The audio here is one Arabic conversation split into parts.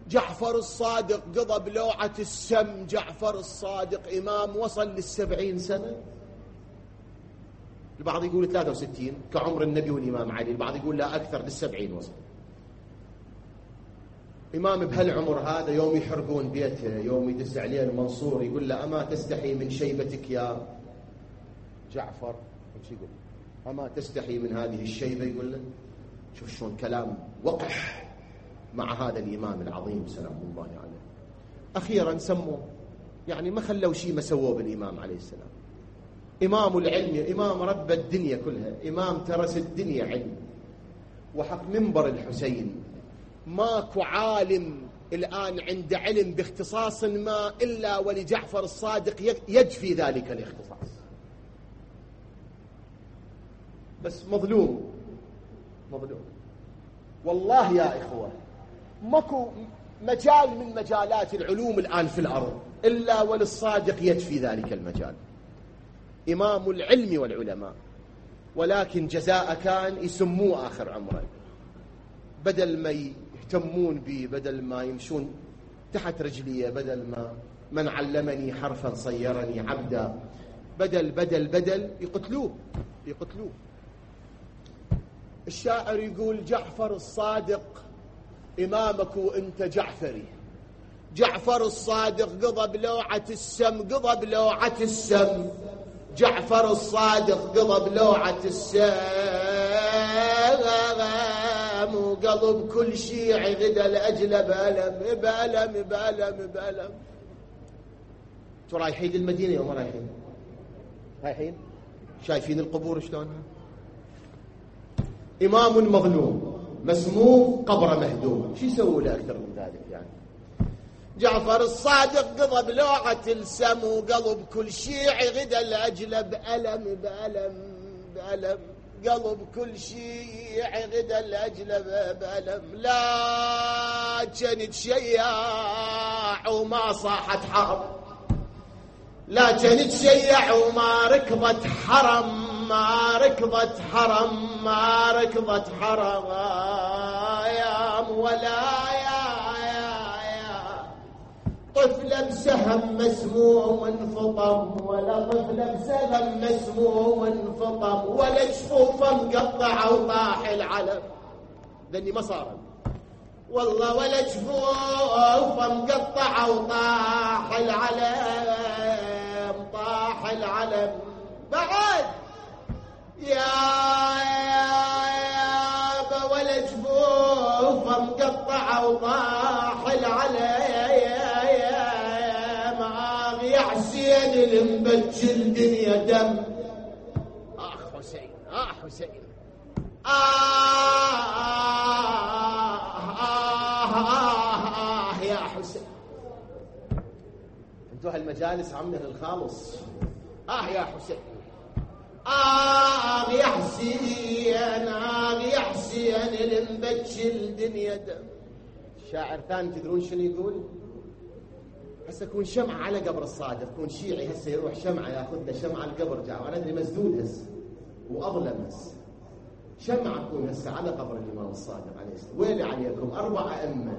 جعفر الصادق قضى بلوعة السم. جعفر الصادق إمام وصل لل70 سنة، البعض يقول 63 كعمر النبي والإمام علي، البعض يقول لا أكثر، لل70 وصل. إمام بهالعمر هذا يوم يحرقون بيته، يوم يدس عليه المنصور يقول له أما تستحي من شيبتك يا جعفر؟ ايش يقول؟ أما تستحي من هذه الشيبة؟ يقول له شوف شلون كلام وقح مع هذا الإمام العظيم سلام الله عليه. أخيرا سموه، يعني ما خلوا شيء ما سووه بالإمام عليه السلام. إمام العلم، إمام رب الدنيا كلها، إمام ترس الدنيا علم. وحق منبر الحسين ماكو عالم الآن عند علم باختصاص ما إلا ولجعفر الصادق يجفي ذلك الاختصاص، بس مظلوم والله يا إخوة. ماكو مجال من مجالات العلوم الآن في الأرض إلا وللصادق يجفي ذلك المجال، إمام العلم والعلماء. ولكن جزاء كان يسموه آخر عمره، بدل ما يهتمون به، بدل ما يمشون تحت رجليه، بدل ما من علمني حرفا صيرني عبدا، بدل يقتلوه. الشاعر يقول جعفر الصادق إمامك وأنت جعفري. جعفر الصادق قضى بلوعة السم، جعفر الصادق قضى بلوعة السم، وقلب كل شيعي غدا لأجله بألم. انتوا رايحين المدينة يوم رايحين شايفين القبور شلونها؟ إمام مظلوم مسموم قبر مهدوم، شو يسووا له أكثر من ذلك يعني؟ جعفر الصادق قضى بلوعة السم، وقلب كل شيعي غدا لأجله بألم. قلب كل شيعي غدا لأجله بألم. لا كانت شياع وما صاحت حرم، لا كانت شياع وما ركضت حرم، ما ركضت حرم يا ولا يا طفل بسهم مسموم انفطم، ولا طفل بسهم مسموم انفطم، ولا جفوفه مقطعه وطاح العلم. لاني ما صار والله، ولا جفوفه مقطعه وطاح العلم بعد يا ولا جفوفه مقطعه وطاح العلم. يا حسين المبجل دنيا دم. حسين يا حسين. انتوا هالمجالس عمنا الخالص. يا حسين، يا حسين المبجل دنيا دم. شاعر ثاني تدرون شنو يقول؟ هسه كون شمعة على قبر الصادق، كون شيعي هسه يروح شمعة ياخذ له شمعة القبر جاء، وانا ادري مسدود هسه واظلم هسه. شمعة كون هسه على قبر الامام الصادق عليه السلام. ويلي عليكم 4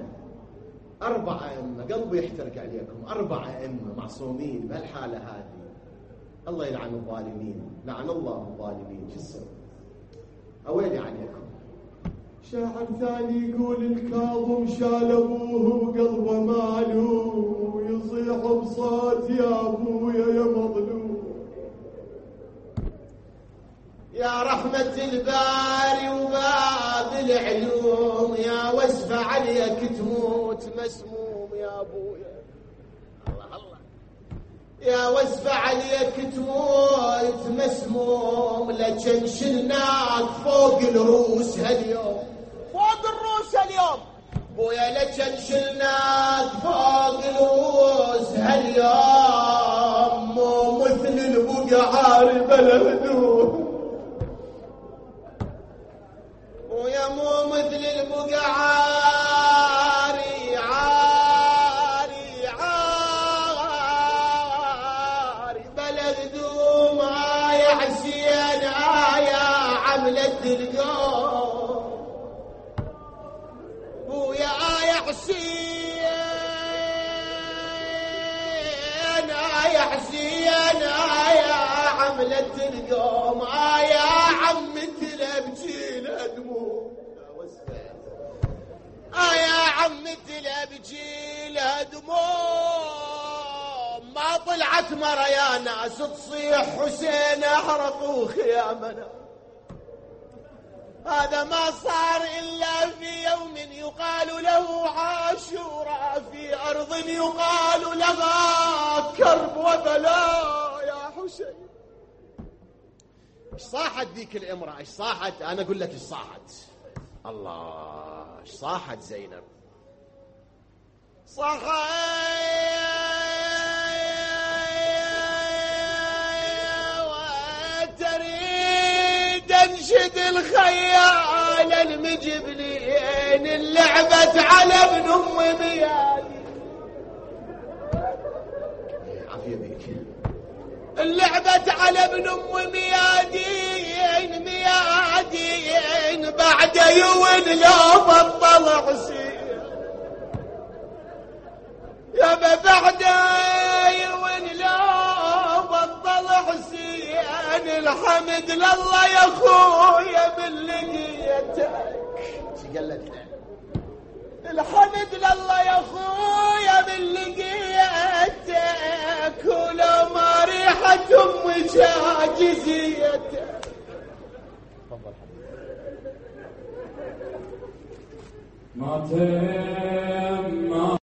أئمة قلبي يحترق عليكم، 4 أئمة معصومين بهالحالة هذه. الله يلعن الظالمين، لعن الله الظالمين. شو السبب؟ ويلي عليكم. شاعر ثاني يقول الكاظم شال ابوه وقلبه مالو، يصيح بصوت يا ابويا يا مظلوم. يا رحمة الباري وباب العلوم، يا وسف عليك تموت مسموم يا ابويا. الله يا وسف عليك تموت مسموم، لكن شلناك فوق الروس هاليوم، بويا لكن شلناك فوق الروس هاليوم، مو مثل البقعار بلا هدوم. ويا مو مثل البقعار عاري بلا هدوم. يا حسين يا عملة القوم. ويا حسين حملة القوم يا عمتي لابجي لها دموع يا عمتي لابجي لها دموع ما طلعت مرة يا ناس تصيح حسين احرقوا خيامنا هذا ما صار إلا في يوم يقال له عاشوراء في أرض يقال لها كرب وبلاء يا حسين. ايش صاحت ذيك الامرأة؟ ايش صاحت؟ أنا أقول لك ايش صاحت. الله ايش صاحت زينب؟ وتريد انشد الخيال المجبلين اللعبت على ابن ام ميادي عافية بيك اللعبت على ابن ام ميادين بعد يوم لا بطل عسير يا بعد يوم لا بطل حسين الحمد لله يا اخويا من لقيتك الحمد لله يا اخويا من لقيتك ولو ما ريحة امك عاجزيتك. ما